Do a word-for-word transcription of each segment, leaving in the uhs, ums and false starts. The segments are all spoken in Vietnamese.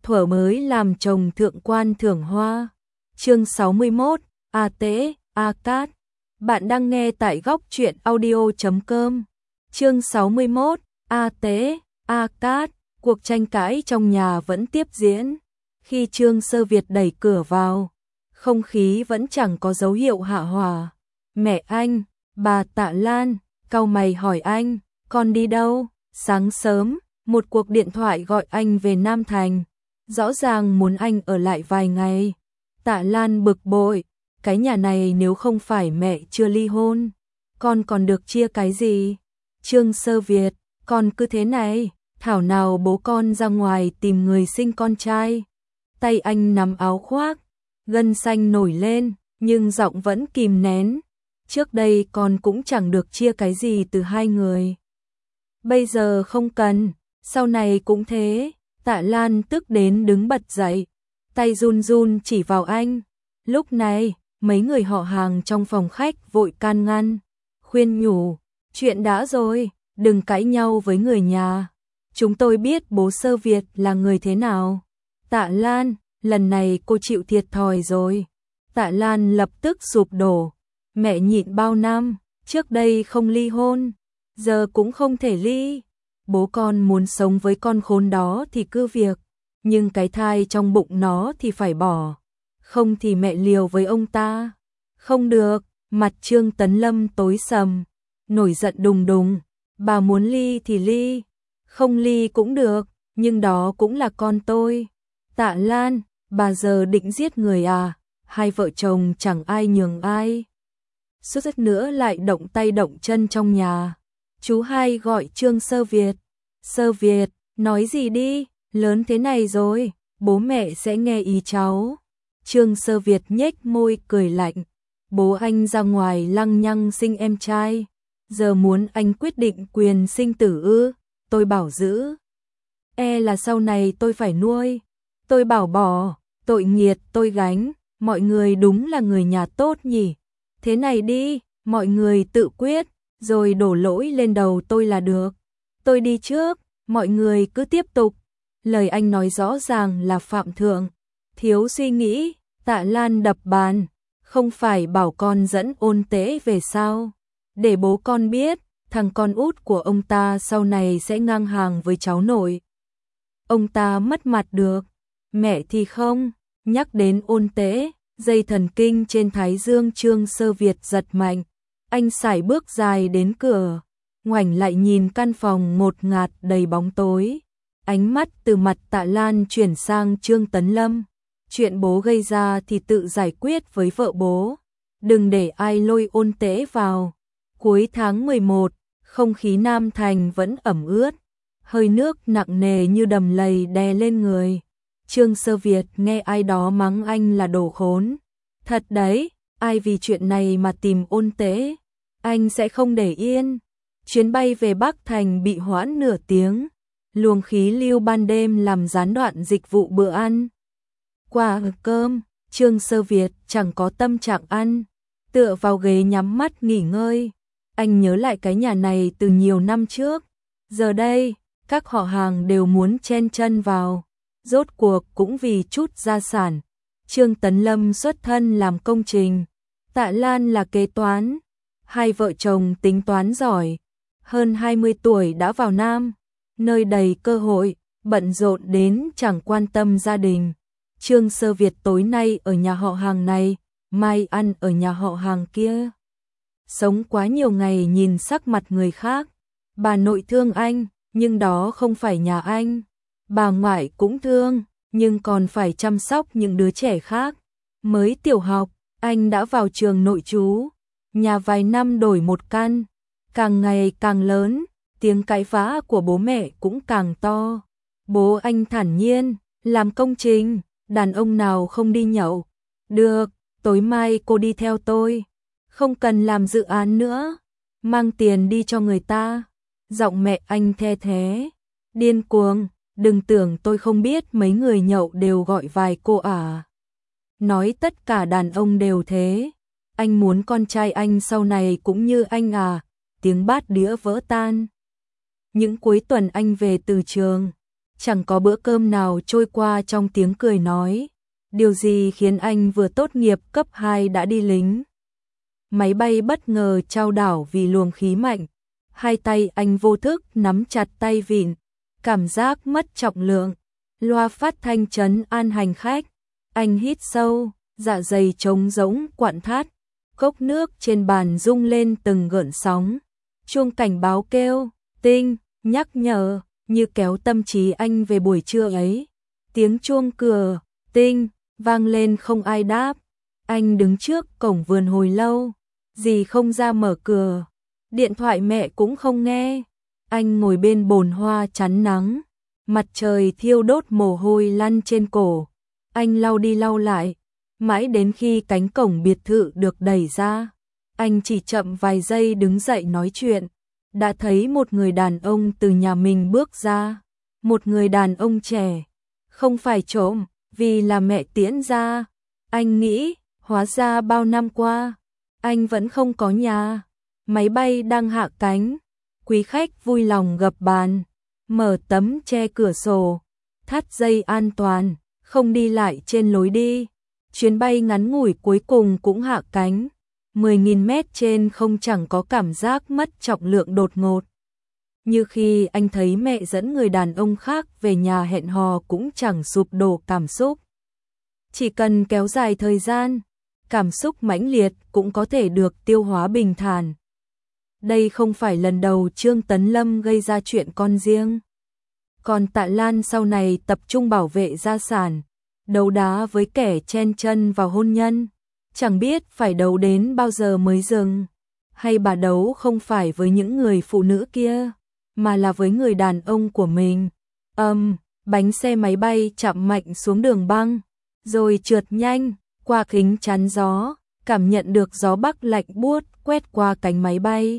thuở mới làm chồng thượng quan thưởng hoa. Chương sáu mươi mốt, A Tế, A Cát. Bạn đang nghe tại góc truyện audio chấm com. Chương sáu mươi mốt, A Tế, A Cát. Cuộc tranh cãi trong nhà vẫn tiếp diễn. Khi Trương Sơ Việt đẩy cửa vào, không khí vẫn chẳng có dấu hiệu hạ hòa. Mẹ anh, bà Tạ Lan, cau mày hỏi anh, con đi đâu? Sáng sớm, một cuộc điện thoại gọi anh về Nam Thành. Rõ ràng muốn anh ở lại vài ngày. Tạ Lan bực bội, cái nhà này nếu không phải mẹ chưa ly hôn, con còn được chia cái gì? Trương Sơ Việt, con cứ thế này, thảo nào bố con ra ngoài tìm người sinh con trai. Tay anh nắm áo khoác, gân xanh nổi lên, nhưng giọng vẫn kìm nén. Trước đây con cũng chẳng được chia cái gì từ hai người. Bây giờ không cần, sau này cũng thế. Tạ Lan tức đến đứng bật dậy, tay run run chỉ vào anh. Lúc này, mấy người họ hàng trong phòng khách vội can ngăn, khuyên nhủ, chuyện đã rồi, đừng cãi nhau với người nhà. Chúng tôi biết bố Sơ Việt là người thế nào. Tạ Lan, lần này cô chịu thiệt thòi rồi. Tạ Lan lập tức sụp đổ. Mẹ nhịn bao năm, trước đây không ly hôn, giờ cũng không thể ly. Bố con muốn sống với con khốn đó thì cứ việc, nhưng cái thai trong bụng nó thì phải bỏ. Không thì mẹ liều với ông ta. Không được, mặt Trương Tấn Lâm tối sầm, nổi giận đùng đùng. Bà muốn ly thì ly, không ly cũng được, nhưng đó cũng là con tôi. Tạ Lan, bà giờ định giết người à? Hai vợ chồng chẳng ai nhường ai. Suốt rất nữa lại động tay động chân trong nhà. Chú hai gọi Trương Sơ Việt. Sơ Việt, nói gì đi, lớn thế này rồi, bố mẹ sẽ nghe ý cháu. Trương Sơ Việt nhếch môi cười lạnh. Bố anh ra ngoài lăng nhăng sinh em trai, giờ muốn anh quyết định quyền sinh tử ư? Tôi bảo giữ, e là sau này tôi phải nuôi. Tôi bảo bỏ, tội nghiệt tôi gánh. Mọi người đúng là người nhà tốt nhỉ. Thế này đi, mọi người tự quyết, rồi đổ lỗi lên đầu tôi là được. Tôi đi trước, mọi người cứ tiếp tục. Lời anh nói rõ ràng là phạm thượng. Thiếu suy nghĩ. Tạ Lan đập bàn. Không phải bảo con dẫn Ôn Tế về sao? Để bố con biết, thằng con út của ông ta sau này sẽ ngang hàng với cháu nội. Ông ta mất mặt được. Mẹ thì không. Nhắc đến Ôn Tế, dây thần kinh trên thái dương Trương Sơ Việt giật mạnh. Anh sải bước dài đến cửa, ngoảnh lại nhìn căn phòng ngột ngạt đầy bóng tối. Ánh mắt từ mặt Tạ Lan chuyển sang Trương Tấn Lâm. Chuyện bố gây ra thì tự giải quyết với vợ bố. Đừng để ai lôi Ôn Tế vào. Cuối tháng mười một, không khí Nam Thành vẫn ẩm ướt. Hơi nước nặng nề như đầm lầy đè lên người. Trương Sơ Việt nghe ai đó mắng anh là đồ khốn. Thật đấy, ai vì chuyện này mà tìm Ôn Tế, anh sẽ không để yên. Chuyến bay về Bắc Thành bị hoãn nửa tiếng. Luồng khí lưu ban đêm làm gián đoạn dịch vụ bữa ăn. Qua cơm, Trương Sơ Việt chẳng có tâm trạng ăn, tựa vào ghế nhắm mắt nghỉ ngơi. Anh nhớ lại cái nhà này từ nhiều năm trước. Giờ đây, các họ hàng đều muốn chen chân vào. Rốt cuộc cũng vì chút gia sản. Trương Tấn Lâm xuất thân làm công trình, Tạ Lan là kế toán. Hai vợ chồng tính toán giỏi. Hơn hai mươi tuổi đã vào Nam, nơi đầy cơ hội, bận rộn đến chẳng quan tâm gia đình. Trương Sơ Việt tối nay ở nhà họ hàng này, mai ăn ở nhà họ hàng kia. Sống quá nhiều ngày nhìn sắc mặt người khác. Bà nội thương anh, nhưng đó không phải nhà anh. Bà ngoại cũng thương, nhưng còn phải chăm sóc những đứa trẻ khác. Mới tiểu học, anh đã vào trường nội trú. Nhà vài năm đổi một căn, càng ngày càng lớn, tiếng cãi vã của bố mẹ cũng càng to. Bố anh thản nhiên, làm công trình, đàn ông nào không đi nhậu. Được, tối mai cô đi theo tôi. Không cần làm dự án nữa, mang tiền đi cho người ta. Giọng mẹ anh the thế, điên cuồng, đừng tưởng tôi không biết mấy người nhậu đều gọi vài cô à. Nói tất cả đàn ông đều thế. Anh muốn con trai anh sau này cũng như anh à. Tiếng bát đĩa vỡ tan. Những cuối tuần anh về từ trường, chẳng có bữa cơm nào trôi qua trong tiếng cười nói. Điều gì khiến anh vừa tốt nghiệp cấp hai đã đi lính? Máy bay bất ngờ chao đảo vì luồng khí mạnh. Hai tay anh vô thức nắm chặt tay vịn, cảm giác mất trọng lượng. Loa phát thanh trấn an hành khách. Anh hít sâu, dạ dày trống rỗng quặn thắt. Cốc nước trên bàn rung lên từng gợn sóng. Chuông cảnh báo kêu, tinh, nhắc nhở, như kéo tâm trí anh về buổi trưa ấy. Tiếng chuông cửa, tinh, vang lên không ai đáp. Anh đứng trước cổng vườn hồi lâu, dì không ra mở cửa. Điện thoại mẹ cũng không nghe. Anh ngồi bên bồn hoa chắn nắng. Mặt trời thiêu đốt mồ hôi lăn trên cổ. Anh lau đi lau lại. Mãi đến khi cánh cổng biệt thự được đẩy ra, anh chỉ chậm vài giây đứng dậy nói chuyện. Đã thấy một người đàn ông từ nhà mình bước ra. Một người đàn ông trẻ. Không phải trộm, vì là mẹ tiễn ra. Anh nghĩ, hóa ra bao năm qua, anh vẫn không có nhà. Máy bay đang hạ cánh. Quý khách vui lòng gập bàn, mở tấm che cửa sổ, thắt dây an toàn, không đi lại trên lối đi. Chuyến bay ngắn ngủi cuối cùng cũng hạ cánh. mười nghìn mét trên không chẳng có cảm giác mất trọng lượng đột ngột. Như khi anh thấy mẹ dẫn người đàn ông khác về nhà hẹn hò cũng chẳng sụp đổ cảm xúc. Chỉ cần kéo dài thời gian, cảm xúc mãnh liệt cũng có thể được tiêu hóa bình thản. Đây không phải lần đầu Trương Tấn Lâm gây ra chuyện con riêng. Còn Tạ Lan sau này tập trung bảo vệ gia sản, đấu đá với kẻ chen chân vào hôn nhân. Chẳng biết phải đấu đến bao giờ mới dừng. Hay bà đấu không phải với những người phụ nữ kia, mà là với người đàn ông của mình. Âm, um, bánh xe máy bay chạm mạnh xuống đường băng, rồi trượt nhanh, qua kính chắn gió, cảm nhận được gió bắc lạnh buốt quét qua cánh máy bay.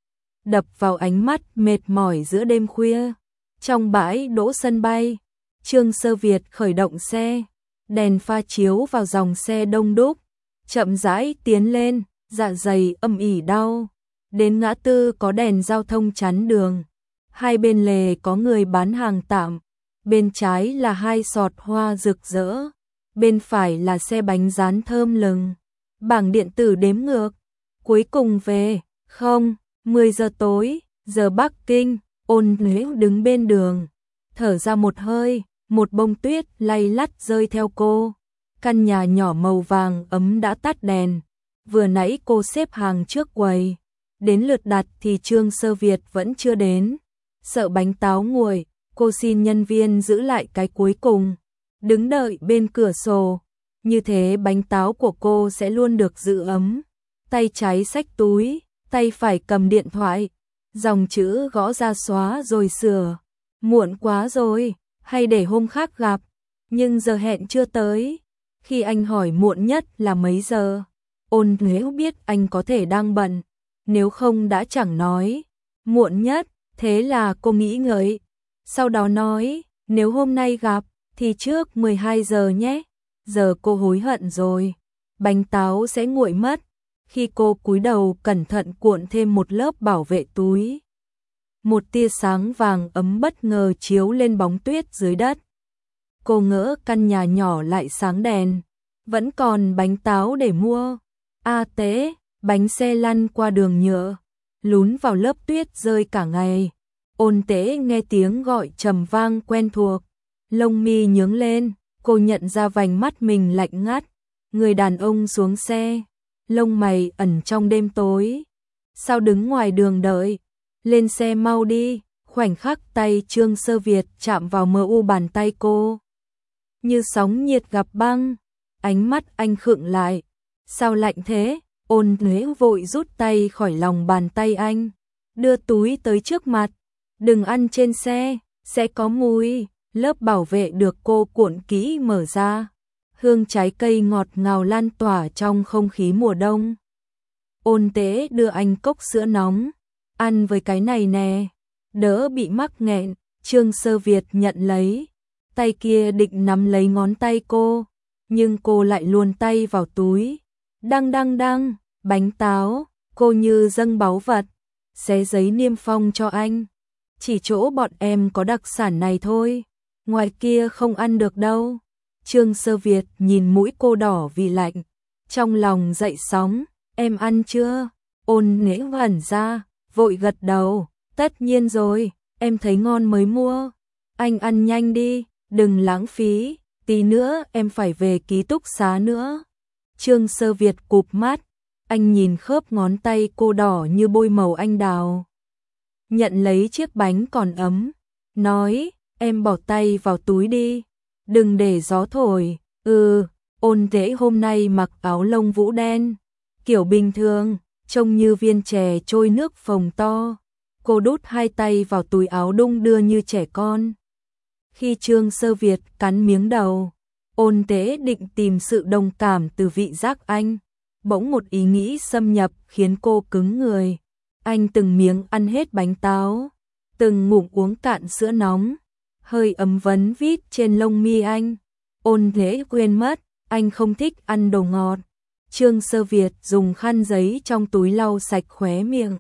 Đập vào ánh mắt mệt mỏi giữa đêm khuya. Trong bãi đỗ sân bay, Trương Sơ Việt khởi động xe, đèn pha chiếu vào dòng xe đông đúc, chậm rãi tiến lên, dạ dày âm ỉ đau. Đến ngã tư có đèn giao thông chắn đường, hai bên lề có người bán hàng tạm, bên trái là hai sọt hoa rực rỡ, bên phải là xe bánh rán thơm lừng. Bảng điện tử đếm ngược, cuối cùng về, không, mười giờ tối, giờ Bắc Kinh. Ôn Nhuế đứng bên đường, thở ra một hơi, một bông tuyết lay lắt rơi theo cô. Căn nhà nhỏ màu vàng ấm đã tắt đèn, vừa nãy cô xếp hàng trước quầy, đến lượt đặt thì Trương Sơ Việt vẫn chưa đến. Sợ bánh táo nguội, cô xin nhân viên giữ lại cái cuối cùng, đứng đợi bên cửa sổ, như thế bánh táo của cô sẽ luôn được giữ ấm. Tay trái xách túi, tay phải cầm điện thoại. Dòng chữ gõ ra xóa rồi sửa. Muộn quá rồi, hay để hôm khác gặp. Nhưng giờ hẹn chưa tới. Khi anh hỏi muộn nhất là mấy giờ, Ôn Nhuế biết anh có thể đang bận, nếu không đã chẳng nói. Muộn nhất, thế là cô nghĩ ngợi. Sau đó nói, nếu hôm nay gặp, thì trước mười hai giờ nhé. Giờ cô hối hận rồi, bánh táo sẽ nguội mất. Khi cô cúi đầu cẩn thận cuộn thêm một lớp bảo vệ túi, một tia sáng vàng ấm bất ngờ chiếu lên bóng tuyết dưới đất. Cô ngỡ căn nhà nhỏ lại sáng đèn, vẫn còn bánh táo để mua. A Tế, bánh xe lăn qua đường nhựa, lún vào lớp tuyết rơi cả ngày. Ôn Tế nghe tiếng gọi trầm vang quen thuộc, lông mi nhướng lên, cô nhận ra vành mắt mình lạnh ngắt. Người đàn ông xuống xe, lông mày ẩn trong đêm tối. Sao đứng ngoài đường đợi? Lên xe mau đi. Khoảnh khắc tay Trương Sơ Việt chạm vào mờ u bàn tay cô, như sóng nhiệt gặp băng. Ánh mắt anh khựng lại. Sao lạnh thế? Ôn Nhuế vội rút tay khỏi lòng bàn tay anh, đưa túi tới trước mặt. Đừng ăn trên xe, sẽ có mùi. Lớp bảo vệ được cô cuộn kỹ mở ra. Hương trái cây ngọt ngào lan tỏa trong không khí mùa đông. Ôn Tế đưa anh cốc sữa nóng. Ăn với cái này nè, đỡ bị mắc nghẹn. Trương Sơ Việt nhận lấy, tay kia định nắm lấy ngón tay cô, nhưng cô lại luồn tay vào túi. Đăng đăng đăng, bánh táo, cô như dâng báu vật, xé giấy niêm phong cho anh. Chỉ chỗ bọn em có đặc sản này thôi. ngoài kia không ăn được đâu. Trương Sơ Việt nhìn mũi cô đỏ vì lạnh, trong lòng dậy sóng, em ăn chưa? Ôn Nễ ngẩn ra, vội gật đầu, tất nhiên rồi, em thấy ngon mới mua. Anh ăn nhanh đi, đừng lãng phí, tí nữa em phải về ký túc xá nữa. Trương Sơ Việt cụp mắt, anh nhìn khớp ngón tay cô đỏ như bôi màu anh đào. Nhận lấy chiếc bánh còn ấm, nói, em bỏ tay vào túi đi, đừng để gió thổi. Ừ, Ôn Nễ hôm nay mặc áo lông vũ đen, kiểu bình thường, trông như viên chè trôi nước phồng to. Cô đút hai tay vào túi áo đung đưa như trẻ con. Khi Trương Sơ Việt cắn miếng đầu, Ôn Nễ định tìm sự đồng cảm từ vị giác anh. Bỗng một ý nghĩ xâm nhập khiến cô cứng người. Anh từng miếng ăn hết bánh táo, từng ngụm uống cạn sữa nóng, hơi ấm vấn vít trên lông mi anh. Ôn Nễ quên mất, anh không thích ăn đồ ngọt. Trương Sơ Việt dùng khăn giấy trong túi lau sạch khóe miệng.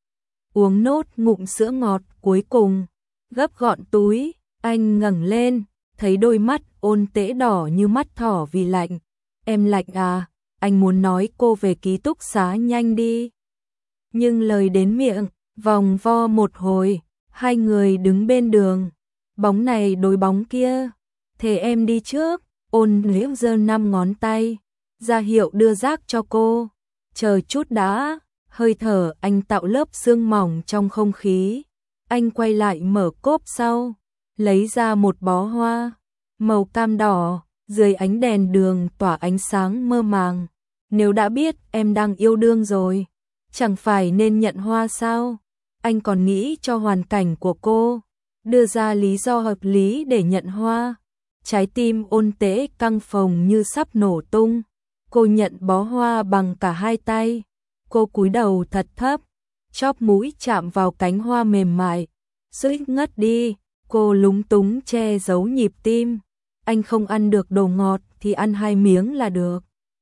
Uống nốt ngụm sữa ngọt cuối cùng, gấp gọn túi, anh ngẩng lên, thấy đôi mắt Ôn Nễ đỏ như mắt thỏ vì lạnh. Em lạnh à, anh muốn nói cô về ký túc xá nhanh đi. Nhưng lời đến miệng, vòng vo một hồi, hai người đứng bên đường, bóng này đối bóng kia. Thế em đi trước. Ôn Nễ giơ năm ngón tay, ra hiệu đưa rác cho cô. Chờ chút đã, hơi thở anh tạo lớp sương mỏng trong không khí. Anh quay lại mở cốp sau, lấy ra một bó hoa, màu cam đỏ, dưới ánh đèn đường tỏa ánh sáng mơ màng. Nếu đã biết em đang yêu đương rồi, chẳng phải nên nhận hoa sao? Anh còn nghĩ cho hoàn cảnh của cô, đưa ra lý do hợp lý để nhận hoa. Trái tim Ôn Nễ căng phồng như sắp nổ tung. Cô nhận bó hoa bằng cả hai tay. Cô cúi đầu thật thấp, chóp mũi chạm vào cánh hoa mềm mại. Suýt ngất đi, cô lúng túng che giấu nhịp tim. Anh không ăn được đồ ngọt thì ăn hai miếng là được.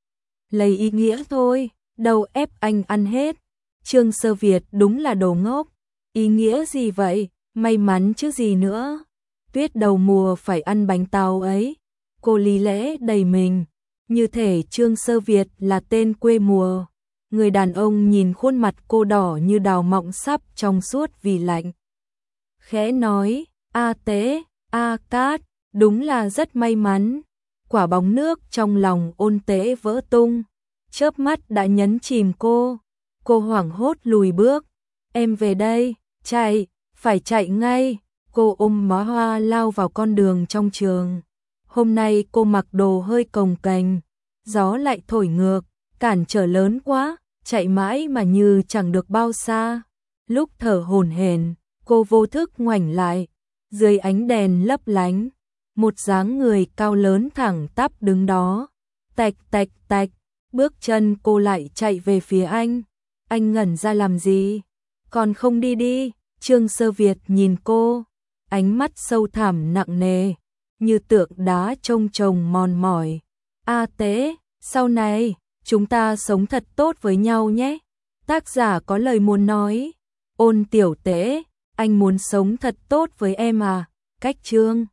Lấy ý nghĩa thôi, đâu ép anh ăn hết. Trương Sơ Việt đúng là đồ ngốc. Ý nghĩa gì vậy? May mắn chứ gì nữa. Tuyết đầu mùa phải ăn bánh táo ấy. Cô lý lẽ đầy mình, như thể Trương Sơ Việt là tên quê mùa. Người đàn ông nhìn khuôn mặt cô đỏ như đào mọng sắp trong suốt vì lạnh. Khẽ nói, A Tế, A Cát, đúng là rất may mắn. Quả bóng nước trong lòng Ôn Nễ vỡ tung, chớp mắt đã nhấn chìm cô. Cô hoảng hốt lùi bước. Em về đây, chạy, phải chạy ngay. Cô ôm bó hoa lao vào con đường trong trường. Hôm nay cô mặc đồ hơi cồng kềnh, gió lại thổi ngược, cản trở lớn quá, chạy mãi mà như chẳng được bao xa. Lúc thở hổn hển, cô vô thức ngoảnh lại, dưới ánh đèn lấp lánh, một dáng người cao lớn thẳng tắp đứng đó. Tạch tạch tạch, bước chân cô lại chạy về phía anh. Anh ngẩn ra làm gì? Còn không đi đi. Trương Sơ Việt nhìn cô, ánh mắt sâu thẳm nặng nề, như tượng đá trông trồng mòn mỏi. A Tế, sau này, chúng ta sống thật tốt với nhau nhé. Tác giả có lời muốn nói. Ôn Tiểu Tế, anh muốn sống thật tốt với em à? Cách chương